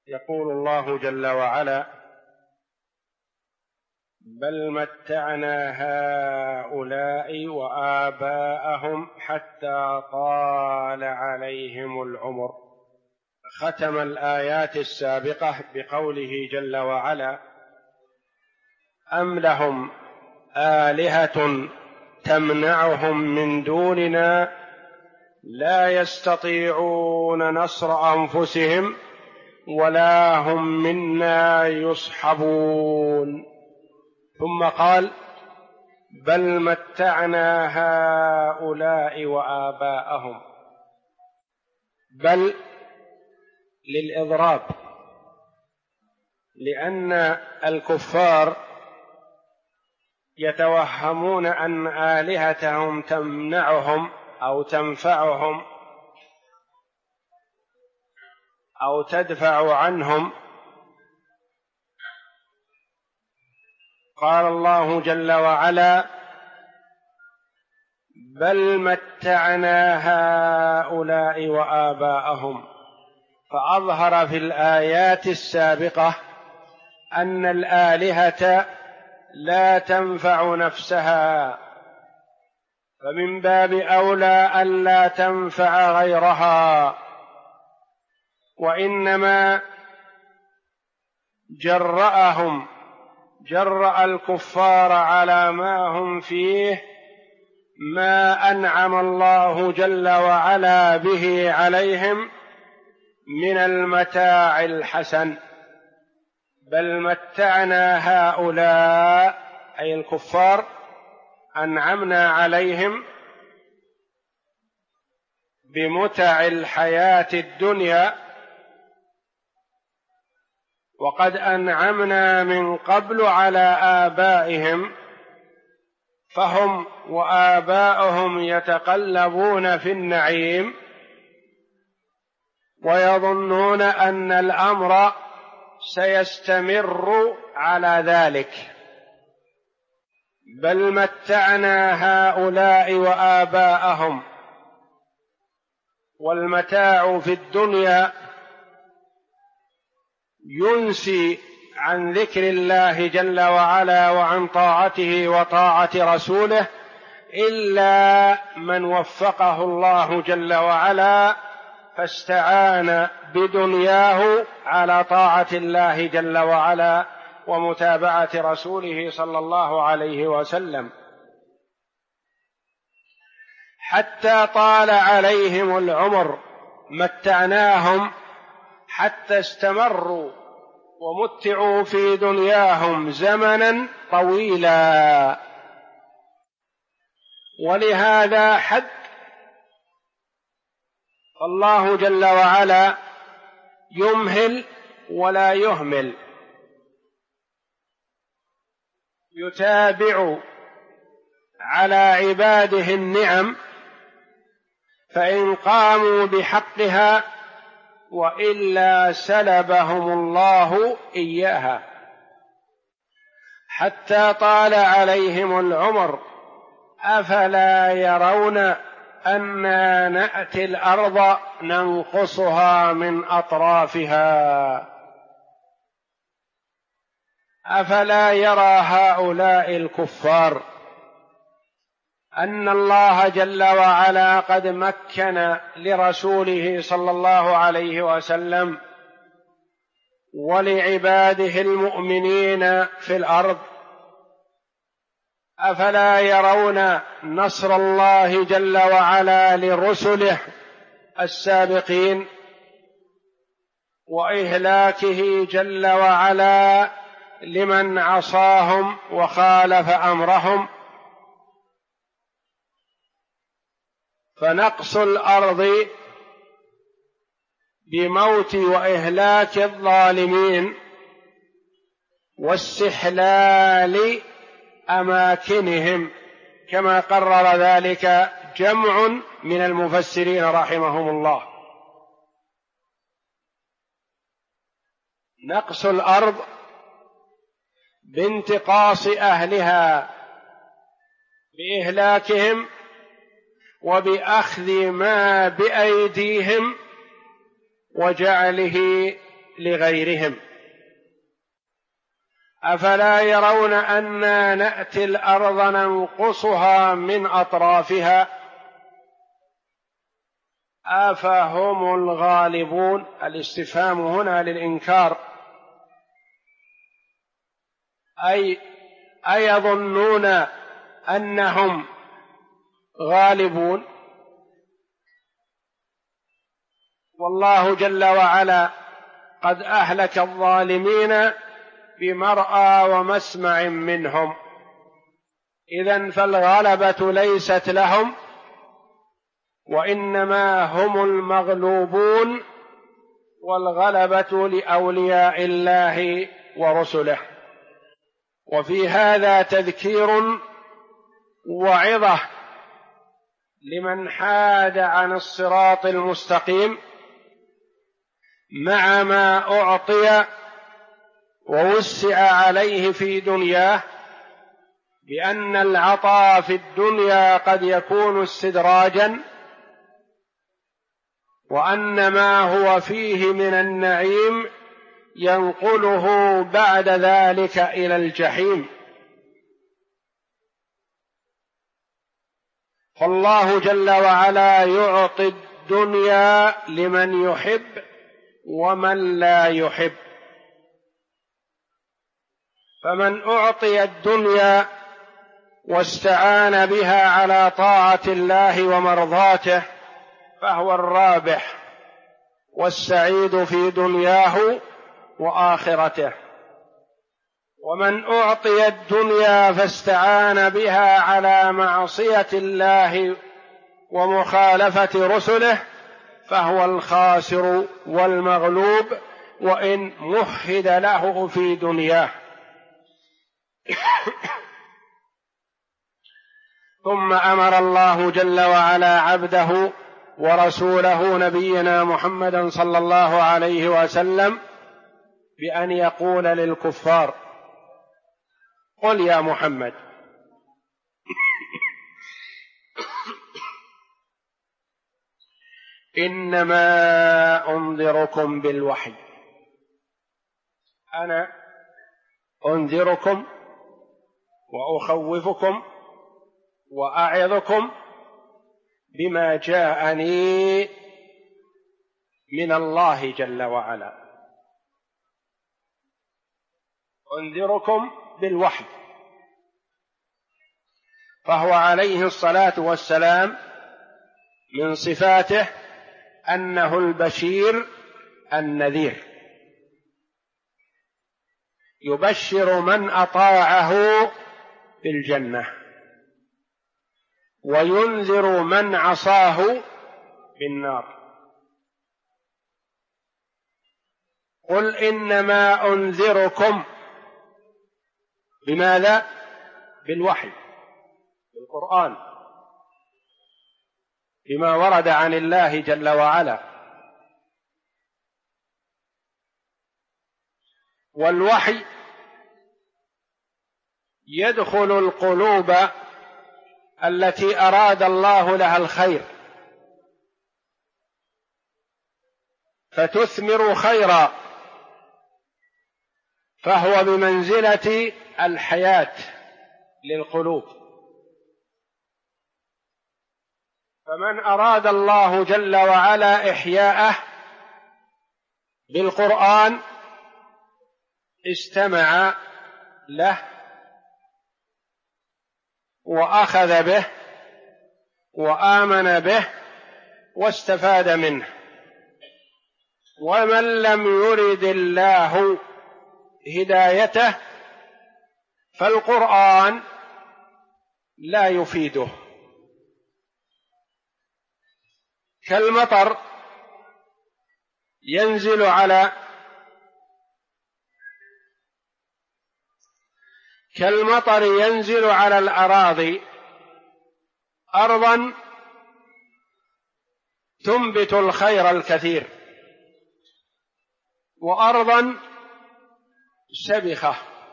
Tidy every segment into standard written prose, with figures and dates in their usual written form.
يقول الله جل وعلا: بل متعنا هؤلاء وآباءهم حتى طال عليهم العمر. ختم الآيات السابقة بقوله جل وعلا: أم لهم آلهة تمنعهم من دوننا لا يستطيعون نصر أنفسهم ولا هم منا يصحبون. ثم قال: بل متعنا هؤلاء وآباءهم. بل للإضراب، لأن الكفار يتوهمون أن آلهتهم تمنعهم أو تنفعهم أو تدفع عنهم. قال الله جل وعلا: بل متعنا هؤلاء وآباءهم، فأظهر في الآيات السابقة أن الآلهة لا تنفع نفسها، فمن باب أولى ألا تنفع غيرها، وإنما جرأ الكفار على ما هم فيه ما أنعم الله جل وعلا به عليهم من المتاع الحسن. بل متعنا هؤلاء أي الكفار، أنعمنا عليهم بمتع الحياة الدنيا، وقد أنعمنا من قبل على آبائهم، فهم وآباؤهم يتقلبون في النعيم ويظنون أن الأمر سيستمر على ذلك. بل متعنا هؤلاء وآباءهم. والمتاع في الدنيا ينسي عن ذكر الله جل وعلا وعن طاعته وطاعة رسوله إلا من وفقه الله جل وعلا فاستعان بدنياه على طاعة الله جل وعلا ومتابعة رسوله صلى الله عليه وسلم، حتى طال عليهم العمر. متعناهم حتى استمروا ومتعوا في دنياهم زمنا طويلا، ولهذا حد الله جل وعلا يمهل ولا يهمل، يتابع على عباده النعم فإن قاموا بحقها، وإلا سلبهم الله إياها. حتى طال عليهم العمر. أفلا يرون أنا نأتي الأرض ننقصها من أطرافها. أفلا يرى هؤلاء الكفار أن الله جل وعلا قد مكن لرسوله صلى الله عليه وسلم ولعباده المؤمنين في الأرض؟ أفلا يرون نصر الله جل وعلا لرسله السابقين وإهلاكه جل وعلا لمن عصاهم وخالف أمرهم؟ فنقص الأرض بموت وإهلاك الظالمين واستحلال أماكنهم، كما قرر ذلك جمع من المفسرين رحمهم الله. نقص الأرض بانتقاص أهلها بإهلاكهم وبأخذ ما بأيديهم وجعله لغيرهم. أفلا يرون أنا نأتي الأرض ننقصها من أطرافها أفهم الغالبون. الاستفهام هنا للإنكار، أي أيظنون أنهم غالبون؟ والله جل وعلا قد أهلك الظالمين بمرأى ومسمع منهم، إذن فالغلبة ليست لهم، وإنما هم المغلوبون، والغلبة لأولياء الله ورسله. وفي هذا تذكير وعظة لمن حاد عن الصراط المستقيم مع ما أعطي ووسع عليه في دنياه، بأن العطاء في الدنيا قد يكون استدراجا، وأن ما هو فيه من النعيم ينقله بعد ذلك إلى الجحيم. فالله جل وعلا يعطي الدنيا لمن يحب ومن لا يحب، فمن أعطي الدنيا واستعان بها على طاعة الله ومرضاته فهو الرابح والسعيد في دنياه وآخرته، ومن أعطي الدنيا فاستعان بها على معصية الله ومخالفة رسله فهو الخاسر والمغلوب، وإن مهد له في دنياه. ثم أمر الله جل وعلا عبده ورسوله نبينا محمدا صلى الله عليه وسلم بأن يقول للكفار: قل يا محمد إنما أنذركم بالوحي، أنا أنذركم وأخوفكم وأعظكم بما جاءني من الله جل وعلا. أنذركم بالوحي، فهو عليه الصلاة والسلام من صفاته أنه البشير النذير، يبشر من أطاعه بالجنة وينذر من عصاه بالنار. قل إنما أنذركم بماذا؟ بالوحي، بالقرآن، بما ورد عن الله جل وعلا. والوحي يدخل القلوب التي أراد الله لها الخير فتثمر خيرا، فهو بمنزلة الحياة للقلوب. فمن أراد الله جل وعلا إحياءه بالقرآن استمع له وأخذ به وآمن به واستفاد منه. ومن لم يرد الله هدايته فالقرآن لا يفيده. كالمطر ينزل على الأراضي، أرضا تنبت الخير الكثير، وأرضا سبخة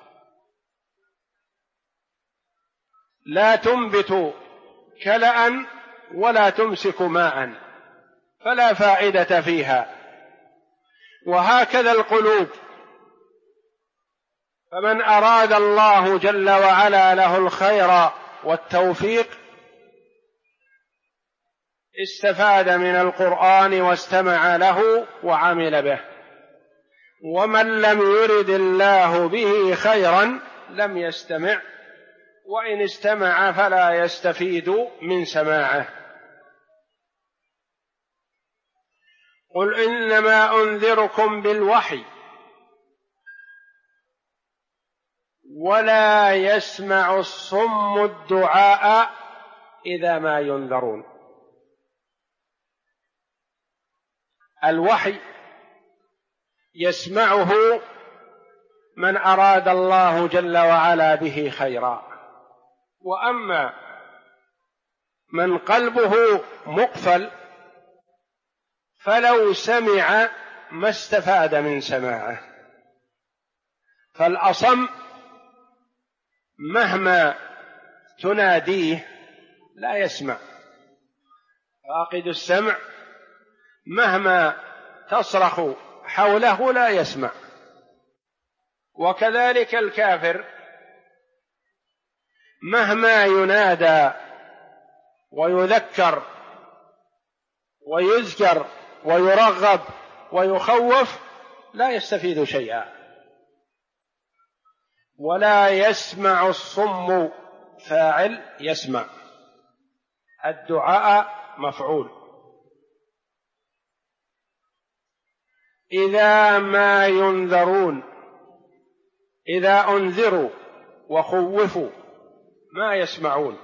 لا تنبت كلأ ولا تمسك ماء، فلا فائدة فيها. وهكذا القلوب، فمن أراد الله جل وعلا له الخير والتوفيق استفاد من القرآن واستمع له وعمل به، ومن لم يرد الله به خيرا لم يستمع، وإن استمع فلا يستفيد من سماعه. قل إنما أنذركم بالوحي ولا يسمع الصم الدعاء إذا ما ينذرون. الوحي يسمعه من أراد الله جل وعلا به خيرا، وأما من قلبه مقفل فلو سمع ما استفاد من سماعه. فالأصم مهما تناديه لا يسمع، فاقد السمع مهما تصرخ حوله لا يسمع. وكذلك الكافر مهما ينادى ويذكر ويذكر ويرغب ويخوف لا يستفيد شيئا. ولا يسمع الصم فاعل يسمع، الدعاء مفعول. إذا ما ينذرون، إذا أنذروا وخوفوا ما يسمعون.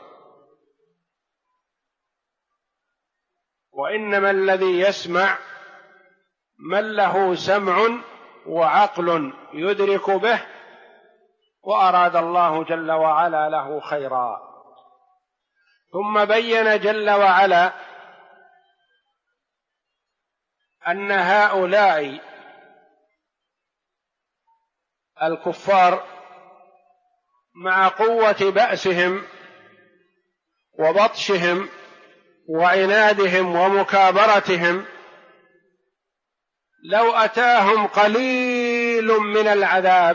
وإنما الذي يسمع من له سمع وعقل يدرك به وأراد الله جل وعلا له خيرا. ثم بين جل وعلا أن هؤلاء الكفار مع قوة بأسهم وبطشهم وعنادهم ومكابرتهم لو أتاهم قليل من العذاب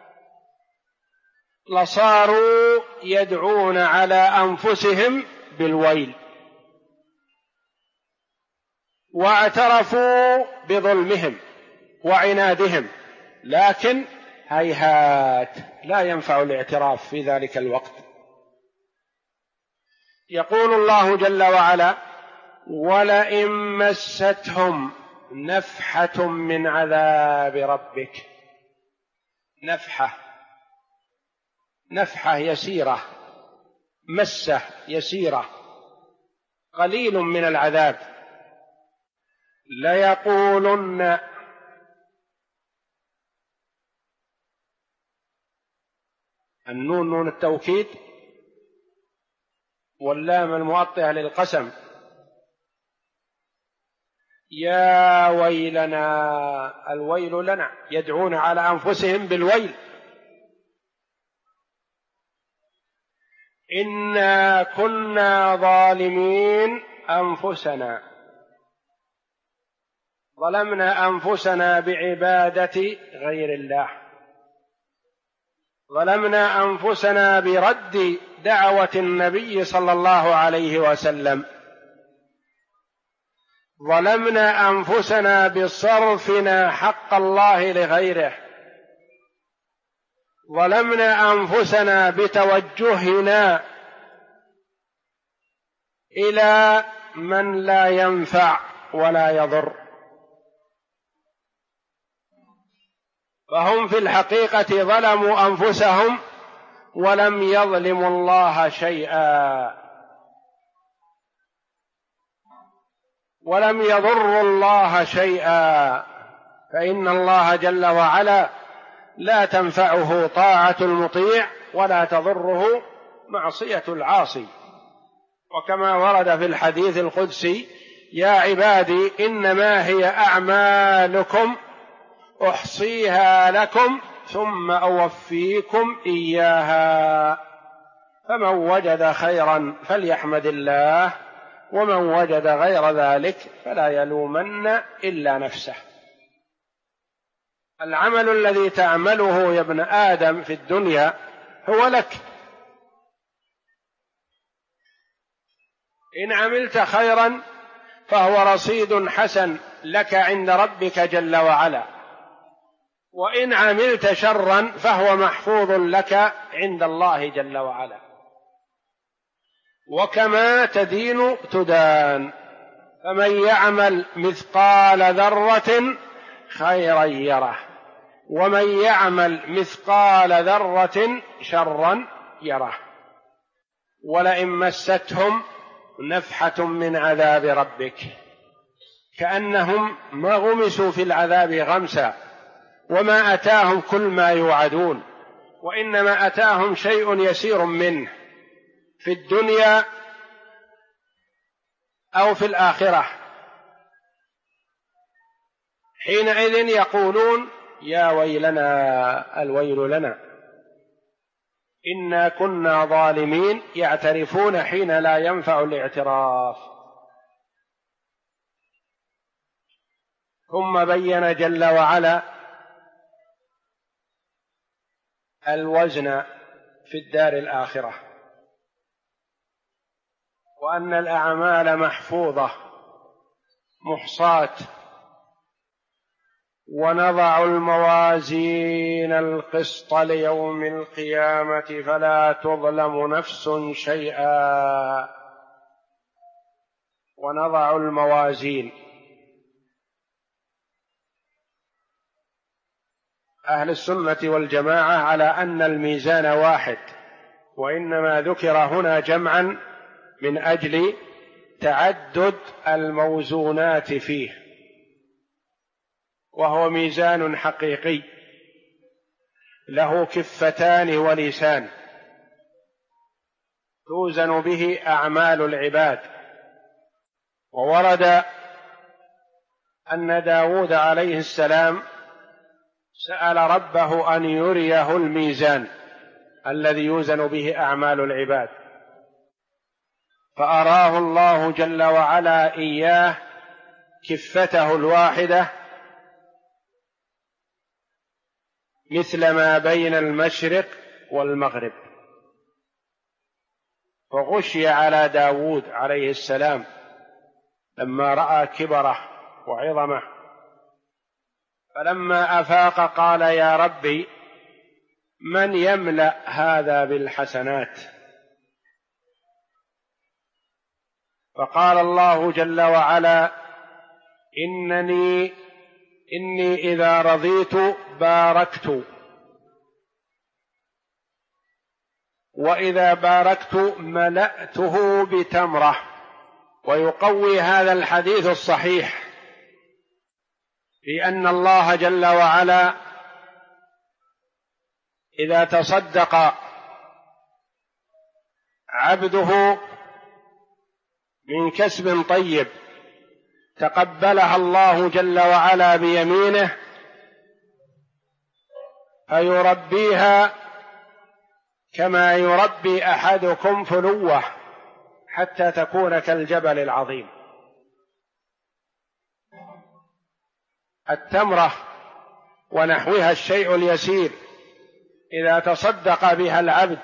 لصاروا يدعون على أنفسهم بالويل، واعترفوا بظلمهم وعنادهم، لكن هيهات لا ينفع الاعتراف في ذلك الوقت. يقول الله جل وعلا: ولئن مستهم نفحة من عذاب ربك. نفحة يسيرة، مسة يسيرة، قليل من العذاب، ليقولن النون نون التوكيد واللام المؤطئة للقسم، يا ويلنا، الويل لنا، يدعون على أنفسهم بالويل. إنا كنا ظالمين أنفسنا، ظلمنا أنفسنا بعبادة غير الله، ظلمنا أنفسنا برد دعوة النبي صلى الله عليه وسلم، ظلمنا أنفسنا بصرفنا حق الله لغيره، ظلمنا أنفسنا بتوجهنا إلى من لا ينفع ولا يضر. فهم في الحقيقة ظلموا أنفسهم ولم يظلموا الله شيئا، ولم يضروا الله شيئا، فإن الله جل وعلا لا تنفعه طاعة المطيع ولا تضره معصية العاصي. وكما ورد في الحديث القدسي: يا عبادي إنما هي أعمالكم أحصيها لكم ثم أوفيكم إياها، فمن وجد خيرا فليحمد الله، ومن وجد غير ذلك فلا يلومن إلا نفسه. العمل الذي تعمله يا ابن آدم في الدنيا هو لك، إن عملت خيرا فهو رصيد حسن لك عند ربك جل وعلا، وإن عملت شرا فهو محفوظ لك عند الله جل وعلا. وكما تدين تدان، فمن يعمل مثقال ذرة خيرا يره، ومن يعمل مثقال ذرة شرا يره. ولئن مستهم نفحة من عذاب ربك، كأنهم ما غمسوا في العذاب غمسا، وما أتاهم كل ما يوعدون، وإنما أتاهم شيء يسير منه في الدنيا أو في الآخرة. حينئذ يقولون يا ويلنا الويل لنا إنا كنا ظالمين، يعترفون حين لا ينفع الاعتراف. ثم بين جل وعلا الوزن في الدار الآخرة، وأن الأعمال محفوظة محصاة. ونضع الموازين القسط ليوم القيامة فلا تظلم نفس شيئا. ونضع الموازين، أهل السنة والجماعة على أن الميزان واحد، وإنما ذكر هنا جمعا من أجل تعدد الموزونات فيه، وهو ميزان حقيقي له كفتان ولسان توزن به أعمال العباد. وورد أن داود عليه السلام سأل ربه أن يريه الميزان الذي يوزن به أعمال العباد، فأراه الله جل وعلا إياه كفته الواحدة مثل ما بين المشرق والمغرب، فغشي على داود عليه السلام لما رأى كبره وعظمه، فلما أفاق قال يا ربي من يملأ هذا بالحسنات؟ فقال الله جل وعلا إني إذا رضيت باركت، وإذا باركت ملأته بتمرة. ويقوي هذا الحديث الصحيح بأن الله جل وعلا إذا تصدق عبده من كسب طيب تقبلها الله جل وعلا بيمينه فيربيها كما يربي أحدكم فلوه حتى تكون كالجبل العظيم. التمرة ونحوها الشيء اليسير إذا تصدق بها العبد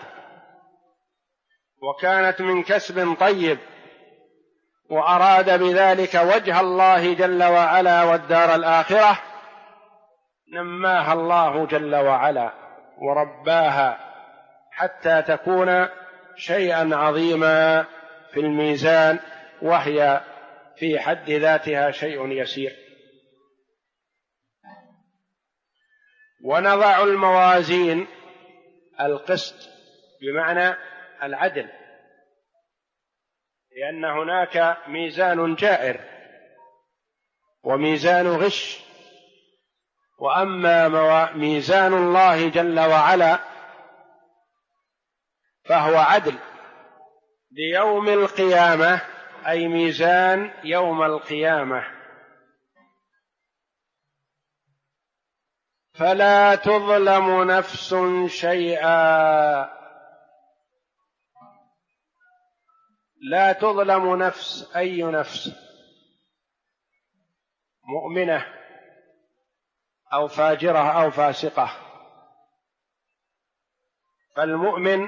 وكانت من كسب طيب وأراد بذلك وجه الله جل وعلا والدار الآخرة، نماها الله جل وعلا ورباها حتى تكون شيئا عظيما في الميزان، وهي في حد ذاتها شيء يسير. ونضع الموازين القسط بمعنى العدل، لأن هناك ميزان جائر وميزان غش، وأما ميزان الله جل وعلا فهو عدل ليوم القيامة، أي ميزان يوم القيامة. فلا تظلم نفس شيئا، لا تظلم نفس، أي نفس، مؤمنة أو فاجرة أو فاسقة. فالمؤمن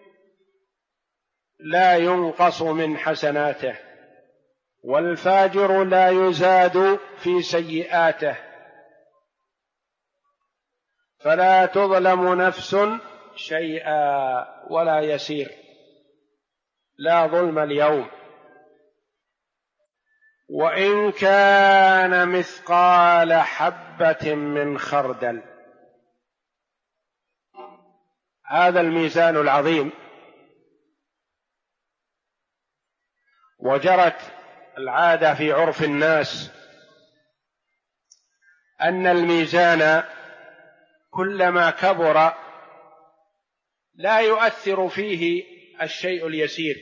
لا ينقص من حسناته، والفاجر لا يزاد في سيئاته، فلا تظلم نفس شيئا ولا يسير، لا ظلم اليوم. وإن كان مثقال حبة من خردل، هذا الميزان العظيم. وجرت العادة في عرف الناس أن الميزان كلما كبر لا يؤثر فيه الشيء اليسير،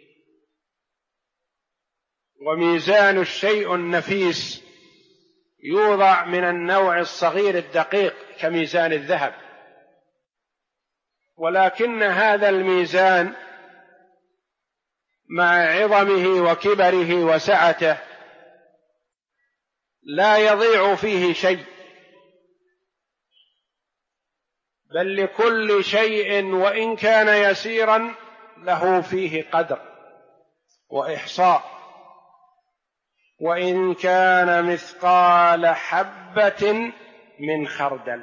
وميزان الشيء النفيس يوضع من النوع الصغير الدقيق كميزان الذهب. ولكن هذا الميزان مع عظمه وكبره وسعته لا يضيع فيه شيء، بل لكل شيء وإن كان يسيرا له فيه قدر وإحصاء. وإن كان مثقال حبة من خردل،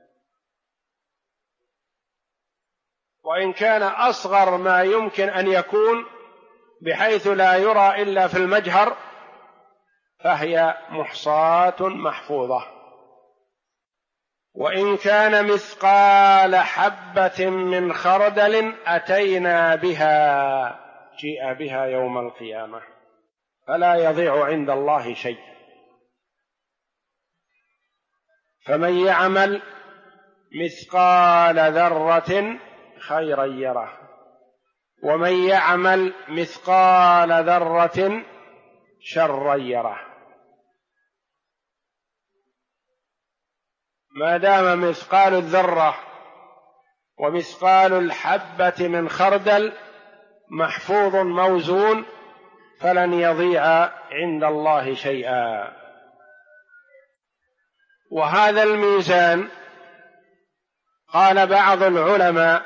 وإن كان أصغر ما يمكن أن يكون بحيث لا يرى إلا في المجهر، فهي محصاة محفوظة. وإن كان مثقال حبة من خردل أتينا بها، جيء بها يوم القيامة، فلا يضيع عند الله شيء. فمن يعمل مثقال ذرة خيرا يره، ومن يعمل مثقال ذرة شرا يره. ما دام مثقال الذرة ومثقال الحبة من خردل محفوظ موزون فلن يضيع عند الله شيئا. وهذا الميزان قال بعض العلماء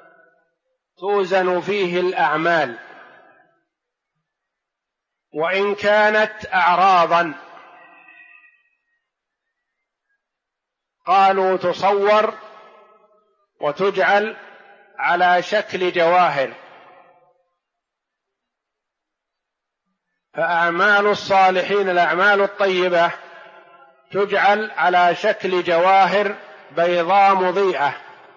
توزن فيه الأعمال، وإن كانت أعراضا قالوا تصور وتجعل على شكل جواهر، فأعمال الصالحين الأعمال الطيبة تجعل على شكل جواهر بيضاء مضيئة،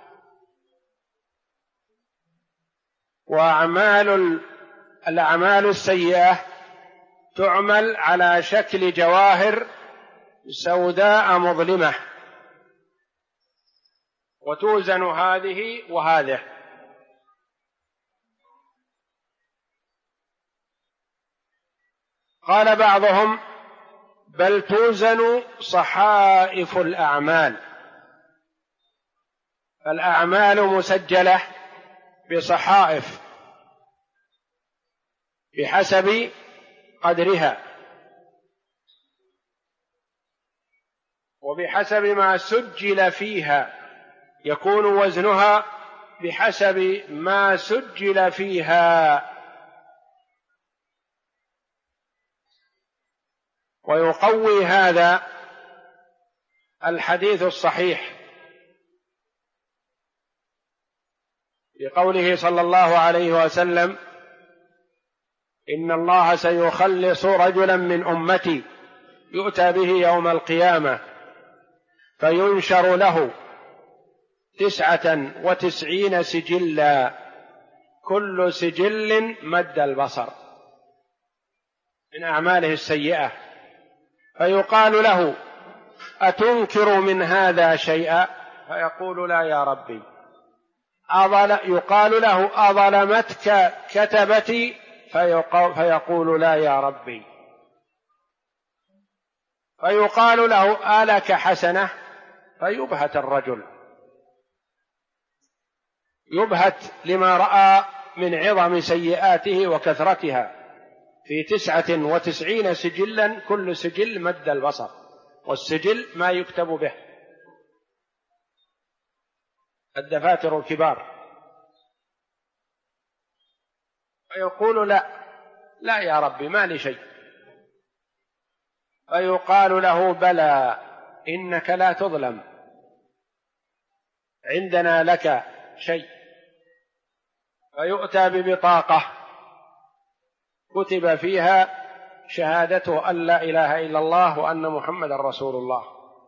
الأعمال السيئة تعمل على شكل جواهر سوداء مظلمة، وتوزن هذه وهذه. قال بعضهم بل توزن صحائف الأعمال، فالأعمال مسجلة بصحائف بحسب قدرها وبحسب ما سجل فيها، يكون وزنها بحسب ما سجل فيها. ويقوي هذا الحديث الصحيح بقوله صلى الله عليه وسلم إن الله سيخلص رجلا من أمتي يؤتى به يوم القيامة فينشر له 99 سجلا كل سجل مد البصر من أعماله السيئة، فيقال له أتنكر من هذا شيئا؟ فيقول لا يا ربي. يقال له أظلمتك كتبتي؟ فيقول لا يا ربي. فيقال له ألك حسنة؟ فيبهت الرجل، يبهت لما رأى من عظم سيئاته وكثرتها، في 99 سجلا كل سجل مد البصر، والسجل ما يكتب به الدفاتر الكبار، فيقول لا يا ربي ما لي شيء، فيقال له بلى إنك لا تظلم، عندنا لك شيء. فيؤتى ببطاقة كتب فيها شهادته أن لا إله إلا الله وأن محمد رسول الله،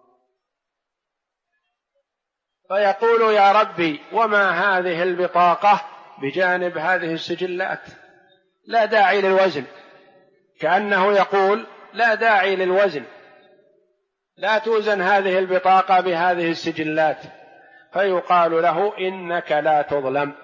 فيقول يا ربي وما هذه البطاقة بجانب هذه السجلات؟ لا داعي للوزن، كأنه يقول لا داعي للوزن، لا توزن هذه البطاقة بهذه السجلات. فيقال له إنك لا تظلم،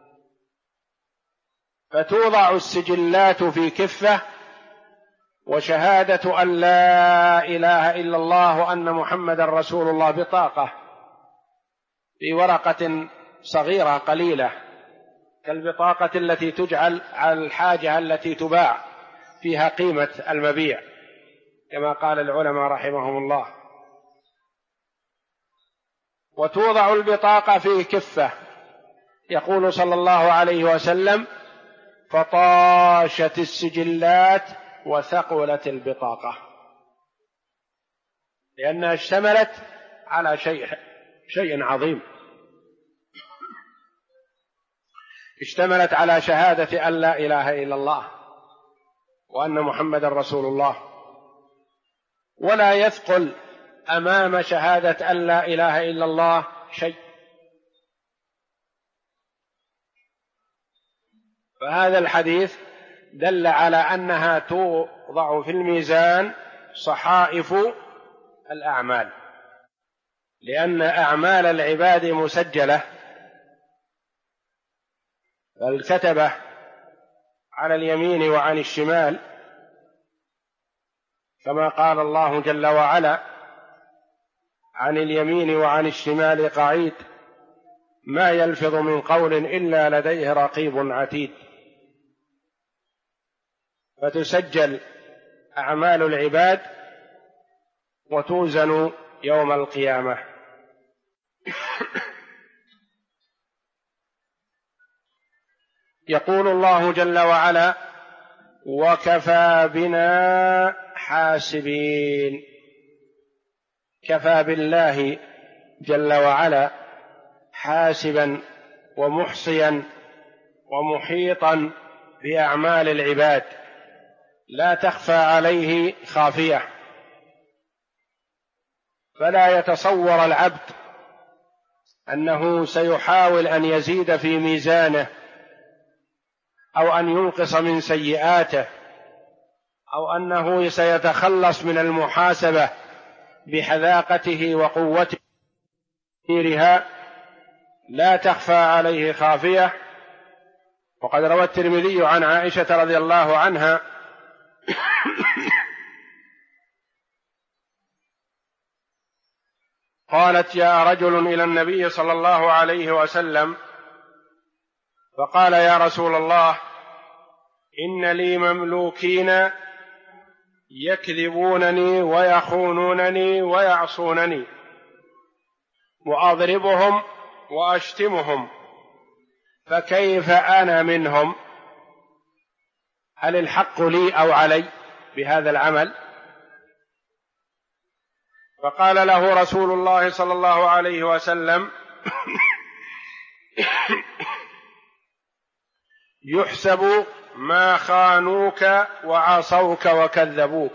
فتوضع السجلات في كفة، وشهادة أن لا إله إلا الله وأن محمد رسول الله بطاقة في ورقة صغيرة قليلة كالبطاقة التي تجعل على الحاجة التي تباع فيها قيمة المبيع، كما قال العلماء رحمهم الله. وتوضع البطاقة في كفة، يقول صلى الله عليه وسلم فطاشت السجلات وثقلت البطاقة، لأنها اشتملت على شيء عظيم، اشتملت على شهادة أن لا إله إلا الله وأن محمد رسول الله، ولا يثقل أمام شهادة أن لا إله إلا الله شيء. فهذا الحديث دل على أنها توضع في الميزان صحائف الأعمال، لأن أعمال العباد مسجلة، فالكتبة على اليمين وعن الشمال، كما قال الله جل وعلا عن اليمين وعن الشمال قعيد ما يلفظ من قول إلا لديه رقيب عتيد. فتسجل أعمال العباد وتوزن يوم القيامة. يقول الله جل وعلا وكفى بنا حاسبين. كفى بالله جل وعلا حاسبا ومحصيا ومحيطا بأعمال العباد، لا تخفى عليه خافية، فلا يتصور العبد أنه سيحاول أن يزيد في ميزانه أو أن ينقص من سيئاته أو أنه سيتخلص من المحاسبة بحذاقته وقوته، لا تخفى عليه خافية. وقد روى الترمذي عن عائشة رضي الله عنها قالت جاء رجل إلى النبي صلى الله عليه وسلم فقال يا رسول الله إن لي مملوكين يكذبونني ويخونونني ويعصونني وأضربهم وأشتمهم، فكيف أنا منهم؟ هل الحق لي أو علي بهذا العمل؟ فقال له رسول الله صلى الله عليه وسلم يحسب ما خانوك وعصوك وكذبوك،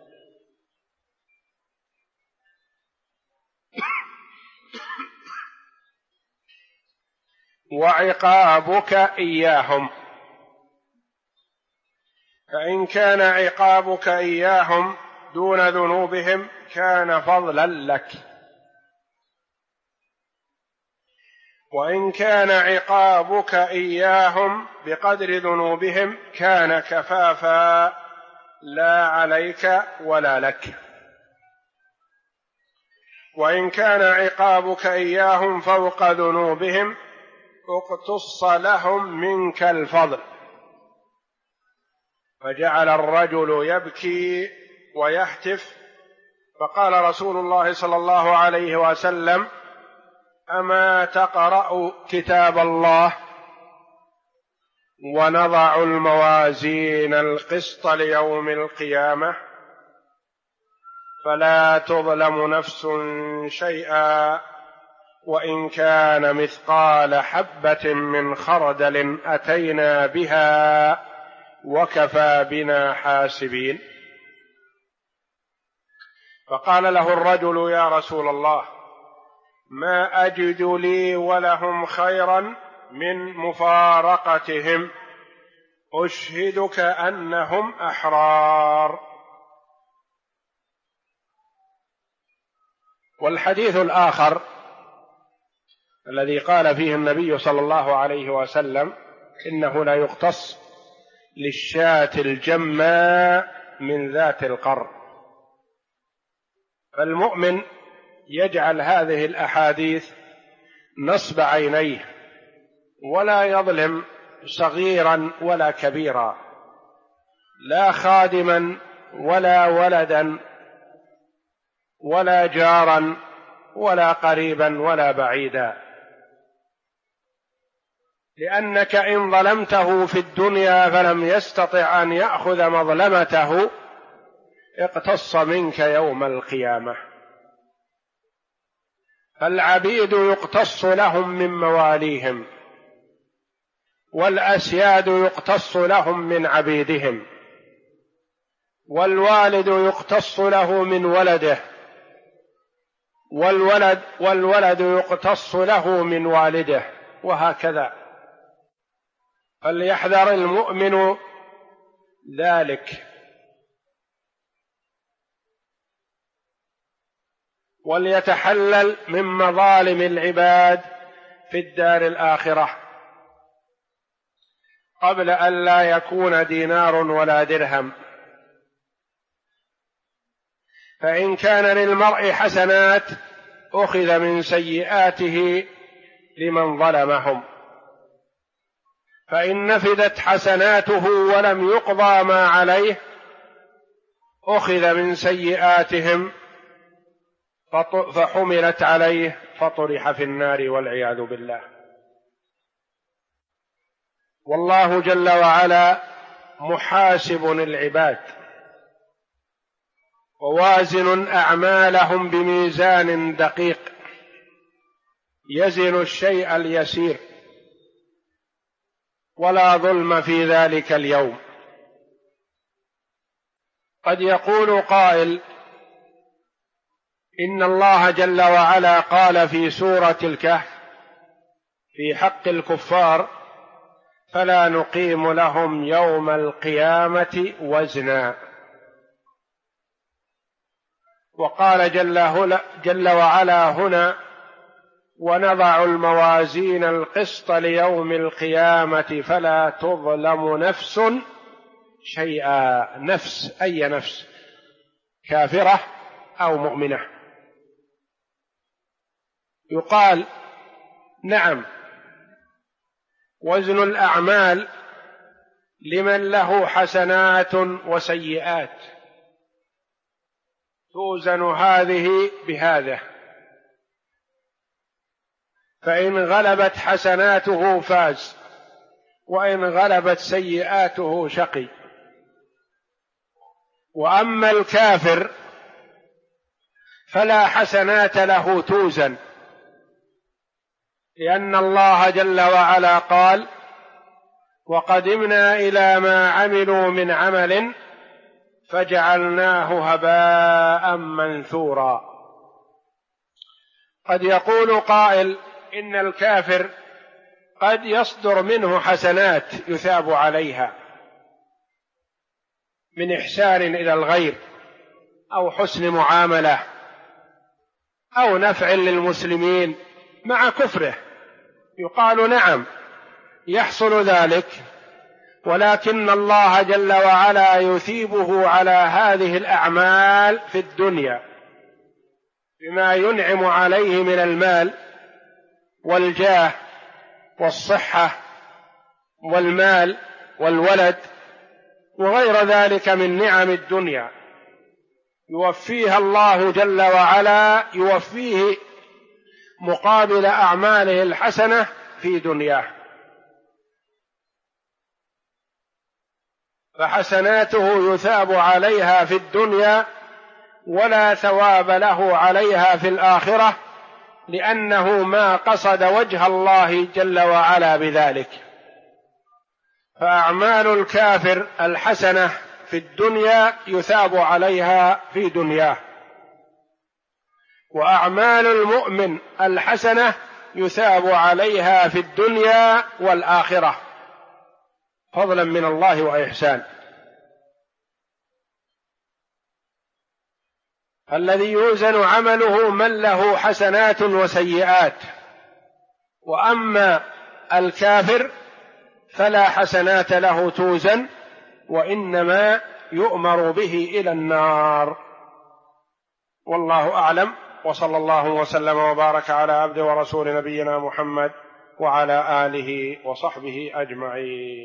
وعقابك إياهم، فإن كان عقابك إياهم دون ذنوبهم كان فضلا لك، وإن كان عقابك إياهم بقدر ذنوبهم كان كفافا لا عليك ولا لك، وإن كان عقابك إياهم فوق ذنوبهم اقتص لهم منك الفضل. فجعل الرجل يبكي ويهتف، فقال رسول الله صلى الله عليه وسلم أما تقرأ كتاب الله ونضع الموازين القسط ليوم القيامة فلا تظلم نفس شيئا وإن كان مثقال حبة من خردل أتينا بها وكفى بنا حاسبين. فقال له الرجل: يا رسول الله، ما أجد لي ولهم خيرا من مفارقتهم، أشهدك أنهم أحرار. والحديث الآخر الذي قال فيه النبي صلى الله عليه وسلم: إنه لا يقتص للشاة الجماء من ذات القر. فالمؤمن يجعل هذه الأحاديث نصب عينيه، ولا يظلم صغيرا ولا كبيرا، لا خادما ولا ولدا ولا جارا ولا قريبا ولا بعيدا، لأنك إن ظلمته في الدنيا فلم يستطع أن يأخذ مظلمته اقتص منك يوم القيامة. فالعبيد يقتص لهم من مواليهم، والأسياد يقتص لهم من عبيدهم، والوالد يقتص له من ولده، والولد يقتص له من والده، وهكذا. فليحذر المؤمن ذلك، وليتحلل من مظالم العباد في الدار الآخرة قبل أن لا يكون دينار ولا درهم. فإن كان للمرء حسنات أخذ من سيئاته لمن ظلمهم، فإن نفدت حسناته ولم يقضى ما عليه أخذ من سيئاتهم فحملت عليه فطرح في النار والعياذ بالله. والله جل وعلا محاسب العباد ووازن أعمالهم بميزان دقيق يزن الشيء اليسير، ولا ظلم في ذلك اليوم. قد يقول قائل: إن الله جل وعلا قال في سورة الكهف في حق الكفار: فلا نقيم لهم يوم القيامة وزنا. وقال جل وعلا هنا: ونضع الموازين القسط ليوم القيامة فلا تظلم نفس شيئا. نفس، أي نفس، كافرة أو مؤمنة. يقال: نعم، وزن الأعمال لمن له حسنات وسيئات، توزن هذه بهذا، فإن غلبت حسناته فاز، وإن غلبت سيئاته شقي. وأما الكافر فلا حسنات له توزن، لأن الله جل وعلا قال: وقدمنا إلى ما عملوا من عمل فجعلناه هباء منثورا. قد يقول قائل: إن الكافر قد يصدر منه حسنات يثاب عليها من إحسان إلى الغير أو حسن معاملة أو نفع للمسلمين مع كفره. يقال: نعم، يحصل ذلك، ولكن الله جل وعلا يثيبه على هذه الأعمال في الدنيا بما ينعم عليه من المال والجاه والصحة والمال والولد وغير ذلك من نعم الدنيا، يوفيها الله جل وعلا، يوفيه مقابل أعماله الحسنة في دنياه، فحسناته يثاب عليها في الدنيا ولا ثواب له عليها في الآخرة، لأنه ما قصد وجه الله جل وعلا بذلك. فأعمال الكافر الحسنة في الدنيا يثاب عليها في دنياه، وأعمال المؤمن الحسنة يثاب عليها في الدنيا والآخرة فضلا من الله وإحسان. الذي يوزن عمله من له حسنات وسيئات، وأما الكافر فلا حسنات له توزن، وإنما يؤمر به إلى النار. والله أعلم، وصلى الله وسلم وبارك على عبد ورسول نبينا محمد وعلى آله وصحبه أجمعين.